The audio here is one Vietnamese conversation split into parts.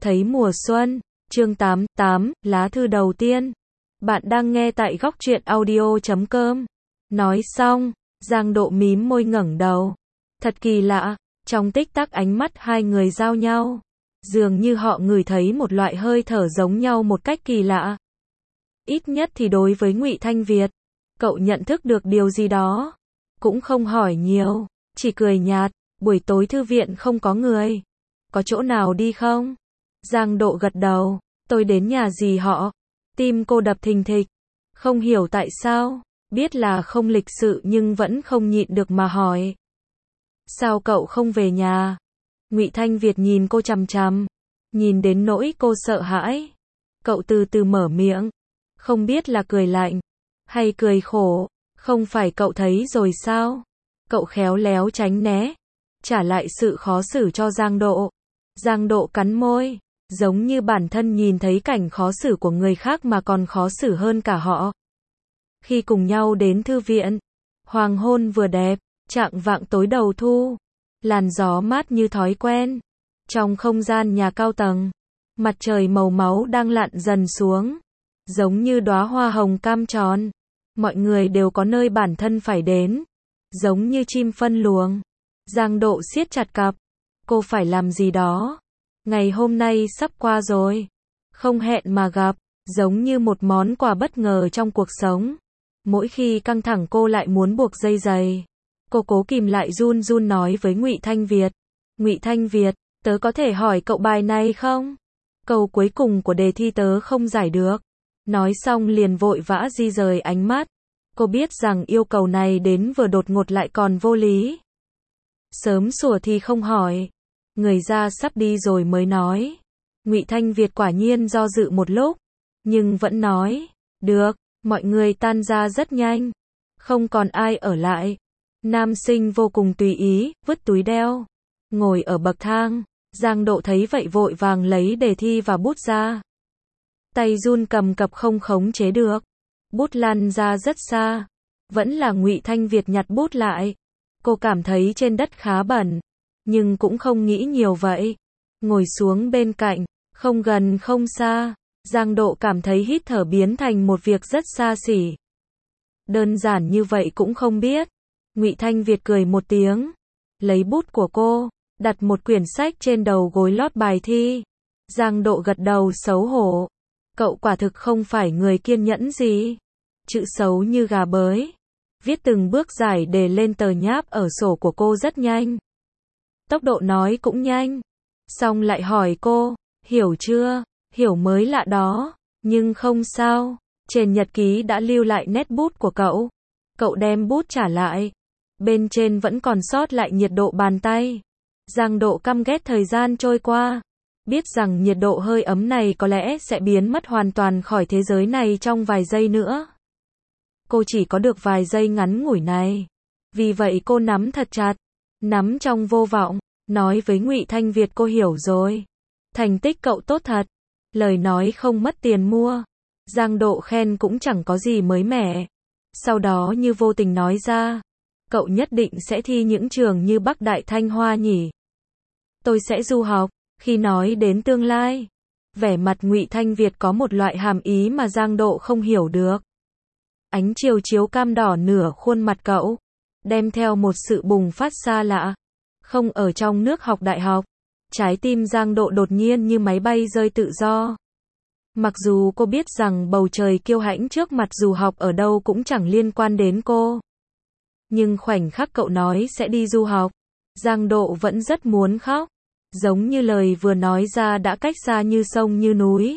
thấy mùa xuân, chương 88, lá thư đầu tiên. Bạn đang nghe tại góc truyện audio.com. Nói xong, Giang Độ mím môi ngẩng đầu. Thật kỳ lạ, trong tích tắc ánh mắt hai người giao nhau. Dường như họ ngửi thấy một loại hơi thở giống nhau một cách kỳ lạ. Ít nhất thì đối với Ngụy Thanh Việt, cậu nhận thức được điều gì đó. Cũng không hỏi nhiều, chỉ cười nhạt, buổi tối thư viện không có người. Có chỗ nào đi không? Giang Độ gật đầu, tôi đến nhà dì họ. Tim cô đập thình thịch, không hiểu tại sao, biết là không lịch sự nhưng vẫn không nhịn được mà hỏi. Sao cậu không về nhà? Ngụy Thanh Việt nhìn cô chằm chằm, nhìn đến nỗi cô sợ hãi. Cậu từ từ mở miệng, không biết là cười lạnh, hay cười khổ, không phải cậu thấy rồi sao? Cậu khéo léo tránh né, trả lại sự khó xử cho Giang Độ. Giang Độ cắn môi, giống như bản thân nhìn thấy cảnh khó xử của người khác mà còn khó xử hơn cả họ. Khi cùng nhau đến thư viện, hoàng hôn vừa đẹp, chạng vạng tối đầu thu, làn gió mát như thói quen. Trong không gian nhà cao tầng, mặt trời màu máu đang lặn dần xuống, giống như đóa hoa hồng cam tròn. Mọi người đều có nơi bản thân phải đến, giống như chim phân luồng. Giang Độ siết chặt cặp, cô phải làm gì đó. Ngày hôm nay sắp qua rồi, không hẹn mà gặp, giống như một món quà bất ngờ trong cuộc sống. Mỗi khi căng thẳng cô lại muốn buộc dây giày. Cô cố kìm lại run run nói với Ngụy Thanh Việt. Ngụy Thanh Việt, tớ có thể hỏi cậu bài này không? Câu cuối cùng của đề thi tớ không giải được. Nói xong liền vội vã di rời ánh mắt. Cô biết rằng yêu cầu này đến vừa đột ngột lại còn vô lý. Sớm sủa thì không hỏi. Người ra sắp đi rồi mới nói. Ngụy Thanh Việt quả nhiên do dự một lúc, nhưng vẫn nói, được. Mọi người tan ra rất nhanh, không còn ai ở lại. Nam sinh vô cùng tùy ý, vứt túi đeo, ngồi ở bậc thang. Giang Độ thấy vậy vội vàng lấy đề thi và bút ra. Tay run cầm cập không khống chế được, bút lăn ra rất xa. Vẫn là Ngụy Thanh Việt nhặt bút lại. Cô cảm thấy trên đất khá bẩn, nhưng cũng không nghĩ nhiều vậy. Ngồi xuống bên cạnh, không gần không xa. Giang Độ cảm thấy hít thở biến thành một việc rất xa xỉ. Đơn giản như vậy cũng không biết. Ngụy Thanh Việt cười một tiếng, lấy bút của cô, đặt một quyển sách trên đầu gối lót bài thi. Giang Độ gật đầu xấu hổ. Cậu quả thực không phải người kiên nhẫn gì. Chữ xấu như gà bới. Viết từng bước giải đề lên tờ nháp ở sổ của cô rất nhanh. Tốc độ nói cũng nhanh. Xong lại hỏi cô, hiểu chưa? Hiểu mới lạ đó, nhưng không sao. Trên nhật ký đã lưu lại nét bút của cậu. Cậu đem bút trả lại. Bên trên vẫn còn sót lại nhiệt độ bàn tay. Giang Độ căm ghét thời gian trôi qua. Biết rằng nhiệt độ hơi ấm này có lẽ sẽ biến mất hoàn toàn khỏi thế giới này trong vài giây nữa. Cô chỉ có được vài giây ngắn ngủi này. Vì vậy cô nắm thật chặt, nắm trong vô vọng, nói với Ngụy Thanh Việt cô hiểu rồi. Thành tích cậu tốt thật. Lời nói không mất tiền mua. Giang Độ khen cũng chẳng có gì mới mẻ. Sau đó như vô tình nói ra, cậu nhất định sẽ thi những trường như Bắc Đại Thanh Hoa nhỉ? Tôi sẽ du học. Khi nói đến tương lai, vẻ mặt Ngụy Thanh Việt có một loại hàm ý mà Giang Độ không hiểu được. Ánh chiều chiếu cam đỏ nửa khuôn mặt cậu, đem theo một sự bùng phát xa lạ. Không ở trong nước học đại học. Trái tim Giang Độ đột nhiên như máy bay rơi tự do. Mặc dù cô biết rằng bầu trời kiêu hãnh trước mặt dù học ở đâu cũng chẳng liên quan đến cô. Nhưng khoảnh khắc cậu nói sẽ đi du học, Giang Độ vẫn rất muốn khóc. Giống như lời vừa nói ra đã cách xa như sông như núi.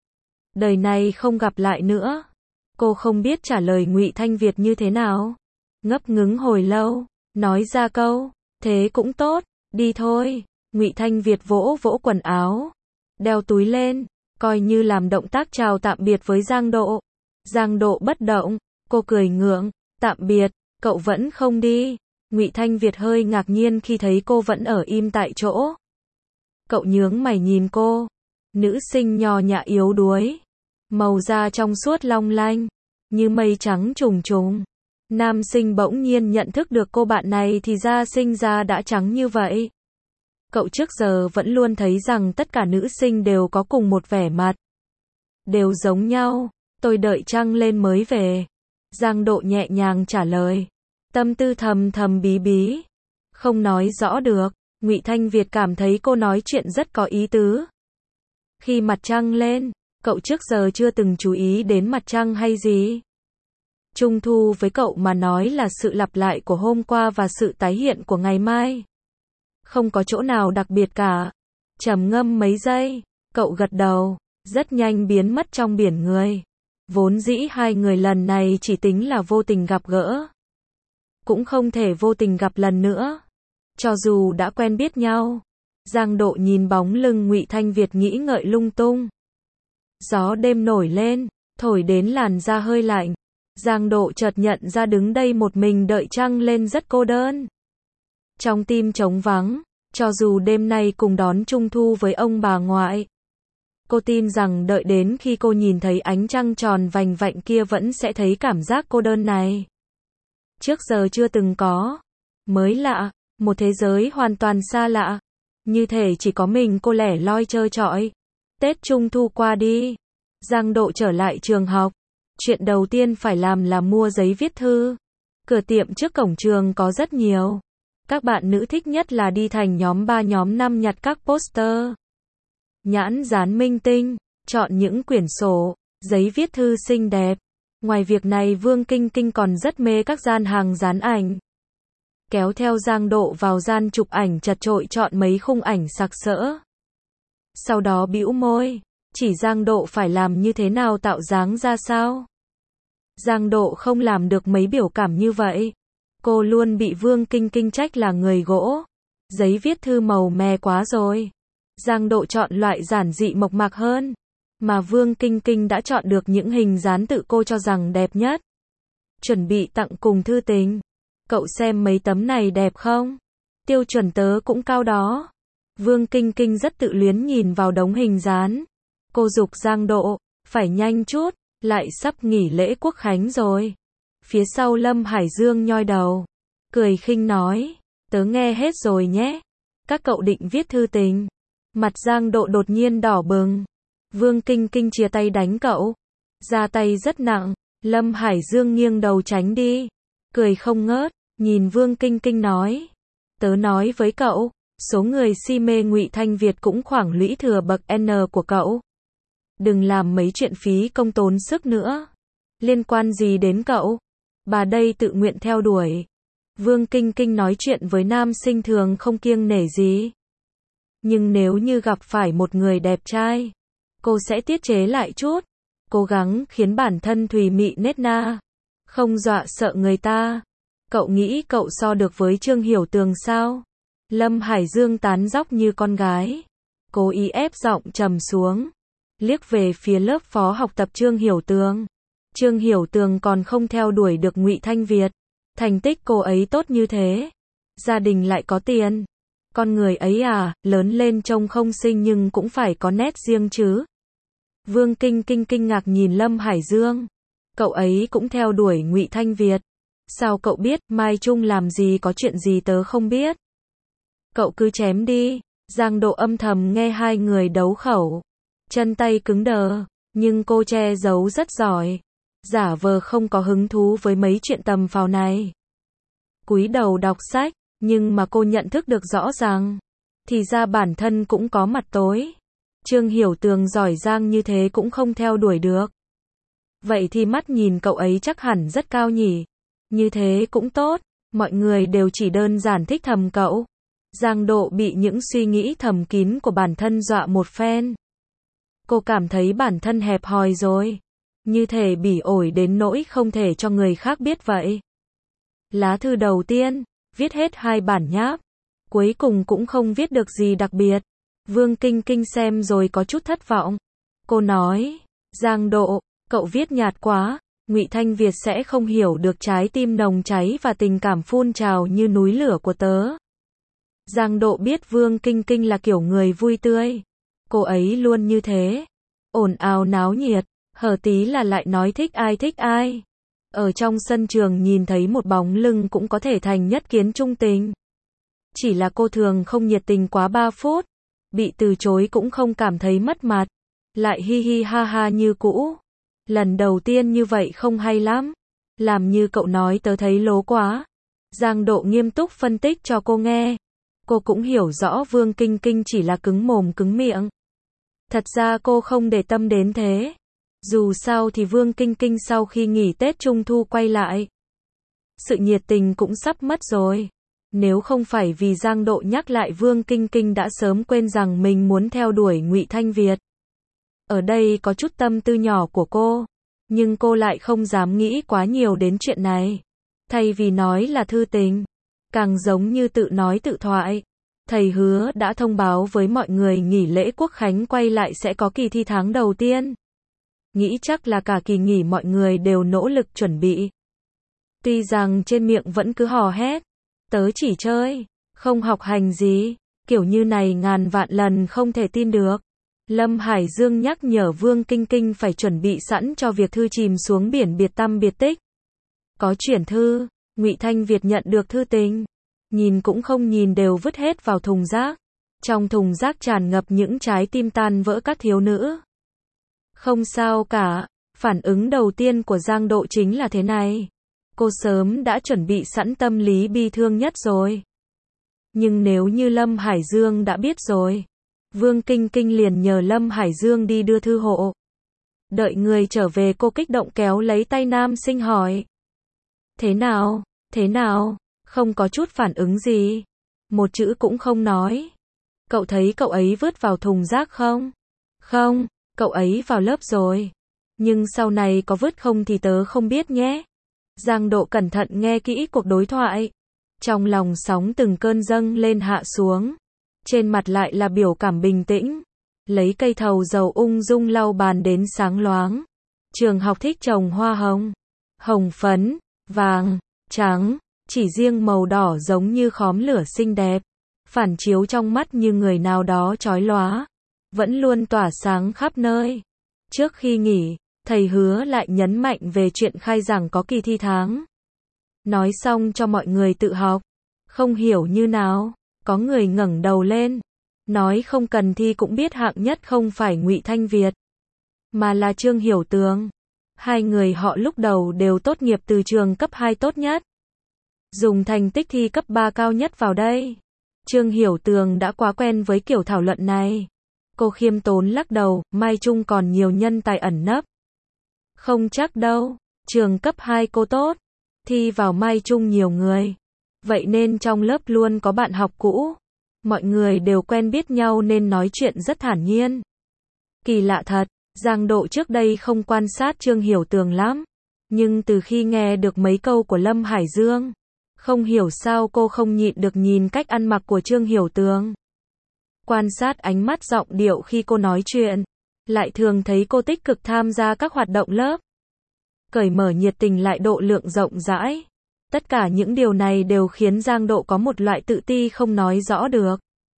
Đời này không gặp lại nữa. Cô không biết trả lời Ngụy Thanh Việt như thế nào. Ngấp ngứng hồi lâu, nói ra câu, thế cũng tốt, đi thôi. Ngụy Thanh Việt vỗ vỗ quần áo, đeo túi lên, coi như làm động tác chào tạm biệt với Giang Độ. Giang Độ bất động, cô cười ngượng, tạm biệt, cậu vẫn không đi. Ngụy Thanh Việt hơi ngạc nhiên khi thấy cô vẫn ở im tại chỗ. Cậu nhướng mày nhìn cô, nữ sinh nhỏ nhạ yếu đuối, màu da trong suốt long lanh, như mây trắng trùng trùng. Nam sinh bỗng nhiên nhận thức được cô bạn này thì da sinh ra đã trắng như vậy. Cậu trước giờ vẫn luôn thấy rằng tất cả nữ sinh đều có cùng một vẻ mặt. Đều giống nhau. Tôi đợi trăng lên mới về. Giang Độ nhẹ nhàng trả lời. Tâm tư thầm thầm bí bí. Không nói rõ được. Ngụy Thanh Việt cảm thấy cô nói chuyện rất có ý tứ. Khi mặt trăng lên, cậu trước giờ chưa từng chú ý đến mặt trăng hay gì? Trung thu với cậu mà nói là sự lặp lại của hôm qua và sự tái hiện của ngày mai. Không có chỗ nào đặc biệt cả. Trầm ngâm mấy giây, cậu gật đầu, rất nhanh biến mất trong biển người. Vốn dĩ hai người lần này chỉ tính là vô tình gặp gỡ. Cũng không thể vô tình gặp lần nữa. Cho dù đã quen biết nhau. Giang Độ nhìn bóng lưng Ngụy Thanh Việt nghĩ ngợi lung tung. Gió đêm nổi lên, thổi đến làn da hơi lạnh. Giang Độ chợt nhận ra đứng đây một mình đợi trăng lên rất cô đơn. Trong tim trống vắng, cho dù đêm nay cùng đón Trung thu với ông bà ngoại. Cô tin rằng đợi đến khi cô nhìn thấy ánh trăng tròn vành vạnh kia vẫn sẽ thấy cảm giác cô đơn này. Trước giờ chưa từng có. Mới lạ, một thế giới hoàn toàn xa lạ. Như thể chỉ có mình cô lẻ loi trơ trọi. Tết Trung thu qua đi. Giang Độ trở lại trường học. Chuyện đầu tiên phải làm là mua giấy viết thư. Cửa tiệm trước cổng trường có rất nhiều. Các bạn nữ thích nhất là đi thành nhóm 3 nhóm 5 nhặt các poster. Nhãn dán minh tinh, chọn những quyển sổ, giấy viết thư xinh đẹp. Ngoài việc này Vương Kinh Kinh còn rất mê các gian hàng dán ảnh. Kéo theo Giang Độ vào gian chụp ảnh chật chội chọn mấy khung ảnh sặc sỡ. Sau đó bĩu môi, chỉ Giang Độ phải làm như thế nào tạo dáng ra sao. Giang Độ không làm được mấy biểu cảm như vậy. Cô luôn bị Vương Kinh Kinh trách là người gỗ. Giấy viết thư màu mè quá rồi. Giang Độ chọn loại giản dị mộc mạc hơn. Mà Vương Kinh Kinh đã chọn được những hình dán tự cô cho rằng đẹp nhất. Chuẩn bị tặng cùng thư tình. Cậu xem mấy tấm này đẹp không? Tiêu chuẩn tớ cũng cao đó. Vương Kinh Kinh rất tự luyến nhìn vào đống hình dán. Cô giục Giang Độ, phải nhanh chút, lại sắp nghỉ lễ Quốc khánh rồi. Phía sau Lâm Hải Dương nhoi đầu, cười khinh nói, tớ nghe hết rồi nhé. Các cậu định viết thư tình. Mặt Giang Độ đột nhiên đỏ bừng. Vương Kinh Kinh chia tay đánh cậu. Ra tay rất nặng. Lâm Hải Dương nghiêng đầu tránh đi. Cười không ngớt, nhìn Vương Kinh Kinh nói. Tớ nói với cậu, số người si mê Ngụy Thanh Việt cũng khoảng lũy thừa bậc N của cậu. Đừng làm mấy chuyện phí công tốn sức nữa. Liên quan gì đến cậu? Bà đây tự nguyện theo đuổi. Vương Kinh Kinh nói chuyện với nam sinh thường không kiêng nể gì. Nhưng nếu như gặp phải một người đẹp trai, cô sẽ tiết chế lại chút. Cố gắng khiến bản thân thùy mị nết na. Không dọa sợ người ta. Cậu nghĩ cậu so được với Trương Hiểu Tường sao? Lâm Hải Dương tán dóc như con gái. Cố ý ép giọng trầm xuống. Liếc về phía lớp phó học tập Trương Hiểu Tường. Trương Hiểu Tường còn không theo đuổi được Ngụy Thanh Việt. Thành tích cô ấy tốt như thế. Gia đình lại có tiền. Con người ấy à, lớn lên trông không xinh nhưng cũng phải có nét riêng chứ. Vương Kinh Kinh kinh ngạc nhìn Lâm Hải Dương. Cậu ấy cũng theo đuổi Ngụy Thanh Việt. Sao cậu biết, Mai Trung làm gì có chuyện gì tớ không biết. Cậu cứ chém đi. Giang Độ âm thầm nghe hai người đấu khẩu. Chân tay cứng đờ, nhưng cô che giấu rất giỏi. Giả vờ không có hứng thú với mấy chuyện tầm phào này. Cúi đầu đọc sách, nhưng mà cô nhận thức được rõ ràng. Thì ra bản thân cũng có mặt tối. Trương Hiểu Tường giỏi giang như thế cũng không theo đuổi được. Vậy thì mắt nhìn cậu ấy chắc hẳn rất cao nhỉ. Như thế cũng tốt, mọi người đều chỉ đơn giản thích thầm cậu. Giang Độ bị những suy nghĩ thầm kín của bản thân dọa một phen. Cô cảm thấy bản thân hẹp hòi rồi. Như thể bỉ ổi đến nỗi không thể cho người khác biết vậy. Lá thư đầu tiên, viết hết 2 bản nháp. Cuối cùng cũng không viết được gì đặc biệt. Vương Kinh Kinh xem rồi có chút thất vọng. Cô nói, Giang Độ, cậu viết nhạt quá. Ngụy Thanh Việt sẽ không hiểu được trái tim nồng cháy và tình cảm phun trào như núi lửa của tớ. Giang Độ biết Vương Kinh Kinh là kiểu người vui tươi. Cô ấy luôn như thế. Ồn ào náo nhiệt, hở tí là lại nói thích ai. Ở trong sân trường nhìn thấy một bóng lưng cũng có thể thành nhất kiến trung tình. Chỉ là cô thường không nhiệt tình quá 3 phút. Bị từ chối cũng không cảm thấy mất mặt. Lại hi hi ha ha như cũ. Lần đầu tiên như vậy không hay lắm. Làm như cậu nói tớ thấy lố quá. Giang Độ nghiêm túc phân tích cho cô nghe. Cô cũng hiểu rõ Vương Kinh Kinh chỉ là cứng mồm cứng miệng. Thật ra cô không để tâm đến thế. Dù sao thì Vương Kinh Kinh sau khi nghỉ Tết Trung Thu quay lại, sự nhiệt tình cũng sắp mất rồi. Nếu không phải vì Giang Độ nhắc lại, Vương Kinh Kinh đã sớm quên rằng mình muốn theo đuổi Ngụy Thanh Việt. Ở đây có chút tâm tư nhỏ của cô, nhưng cô lại không dám nghĩ quá nhiều đến chuyện này. Thay vì nói là thư tình, càng giống như tự nói tự thoại. Thầy hứa đã thông báo với mọi người nghỉ lễ Quốc khánh quay lại sẽ có kỳ thi tháng đầu tiên. Nghĩ chắc là cả kỳ nghỉ mọi người đều nỗ lực chuẩn bị. Tuy rằng trên miệng vẫn cứ hò hét, tớ chỉ chơi, không học hành gì, kiểu như này ngàn vạn lần không thể tin được. Lâm Hải Dương nhắc nhở Vương Kinh Kinh phải chuẩn bị sẵn cho việc thư chìm xuống biển biệt tăm biệt tích. Có chuyển thư, Ngụy Thanh Việt nhận được thư tình, nhìn cũng không nhìn đều vứt hết vào thùng rác. Trong thùng rác tràn ngập những trái tim tan vỡ các thiếu nữ. Không sao cả, phản ứng đầu tiên của Giang Độ chính là thế này. Cô sớm đã chuẩn bị sẵn tâm lý bi thương nhất rồi. Nhưng nếu như Lâm Hải Dương đã biết rồi, Vương Kinh Kinh liền nhờ Lâm Hải Dương đi đưa thư hộ. Đợi người trở về, cô kích động kéo lấy tay nam sinh hỏi. Thế nào? Thế nào? Không có chút phản ứng gì. Một chữ cũng không nói. Cậu thấy cậu ấy vứt vào thùng rác không? Không, cậu ấy vào lớp rồi. Nhưng sau này có vứt không thì tớ không biết nhé. Giang Độ cẩn thận nghe kỹ cuộc đối thoại. Trong lòng sóng từng cơn dâng lên hạ xuống. Trên mặt lại là biểu cảm bình tĩnh. Lấy cây thầu dầu ung dung lau bàn đến sáng loáng. Trường học thích trồng hoa hồng. Hồng phấn, vàng, trắng. Chỉ riêng màu đỏ giống như khóm lửa xinh đẹp. Phản chiếu trong mắt như người nào đó chói lóa. Vẫn luôn tỏa sáng khắp nơi. Trước khi nghỉ, thầy hứa lại nhấn mạnh về chuyện khai giảng có kỳ thi tháng. Nói xong cho mọi người tự học. Không hiểu như nào, có người ngẩng đầu lên. Nói không cần thi cũng biết hạng nhất không phải Ngụy Thanh Việt, mà là Trương Hiểu Tường. Hai người họ lúc đầu đều tốt nghiệp từ trường cấp 2 tốt nhất. Dùng thành tích thi cấp 3 cao nhất vào đây. Trương Hiểu Tường đã quá quen với kiểu thảo luận này. Cô khiêm tốn lắc đầu, Mai Trung còn nhiều nhân tài ẩn nấp. Không chắc đâu, trường cấp 2 cô tốt, thi vào Mai Trung nhiều người. Vậy nên trong lớp luôn có bạn học cũ. Mọi người đều quen biết nhau nên nói chuyện rất thản nhiên. Kỳ lạ thật, Giang Độ trước đây không quan sát Trương Hiểu Tường lắm. Nhưng từ khi nghe được mấy câu của Lâm Hải Dương, không hiểu sao cô không nhịn được nhìn cách ăn mặc của Trương Hiểu Tường. Quan sát ánh mắt giọng điệu khi cô nói chuyện, lại thường thấy cô tích cực tham gia các hoạt động lớp. Cởi mở nhiệt tình lại độ lượng rộng rãi. Tất cả những điều này đều khiến Giang Độ có một loại tự ti không nói rõ được.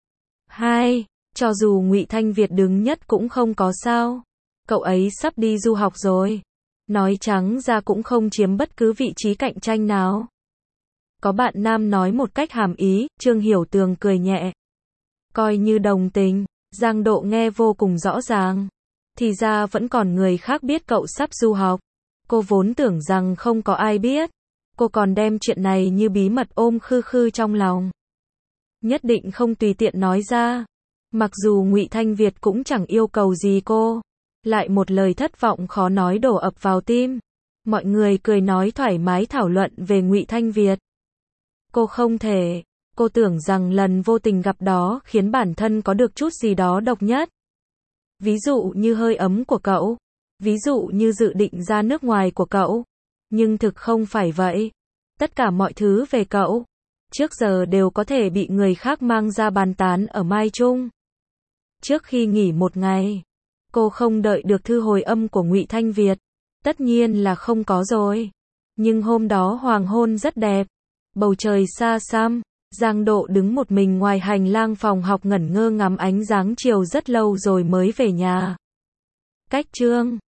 2. Cho dù Ngụy Thanh Việt đứng nhất cũng không có sao. Cậu ấy sắp đi du học rồi. Nói trắng ra cũng không chiếm bất cứ vị trí cạnh tranh nào. Có bạn nam nói một cách hàm ý, Trương Hiểu Tường cười nhẹ. Coi như đồng tình, Giang Độ nghe vô cùng rõ ràng. Thì ra vẫn còn người khác biết cậu sắp du học. Cô vốn tưởng rằng không có ai biết. Cô còn đem chuyện này như bí mật ôm khư khư trong lòng. Nhất định không tùy tiện nói ra. Mặc dù Ngụy Thanh Việt cũng chẳng yêu cầu gì cô. Lại một lời thất vọng khó nói đổ ập vào tim. Mọi người cười nói thoải mái thảo luận về Ngụy Thanh Việt. Cô không thể. Cô tưởng rằng lần vô tình gặp đó khiến bản thân có được chút gì đó độc nhất. Ví dụ như hơi ấm của cậu. Ví dụ như dự định ra nước ngoài của cậu. Nhưng thực không phải vậy. Tất cả mọi thứ về cậu, trước giờ đều có thể bị người khác mang ra bàn tán ở Mai Trung. Trước khi nghỉ một ngày, cô không đợi được thư hồi âm của Ngụy Thanh Việt. Tất nhiên là không có rồi. Nhưng hôm đó hoàng hôn rất đẹp. Bầu trời xa xăm. Giang Độ đứng một mình ngoài hành lang phòng học ngẩn ngơ ngắm ánh dáng chiều rất lâu rồi mới về nhà. Cách chương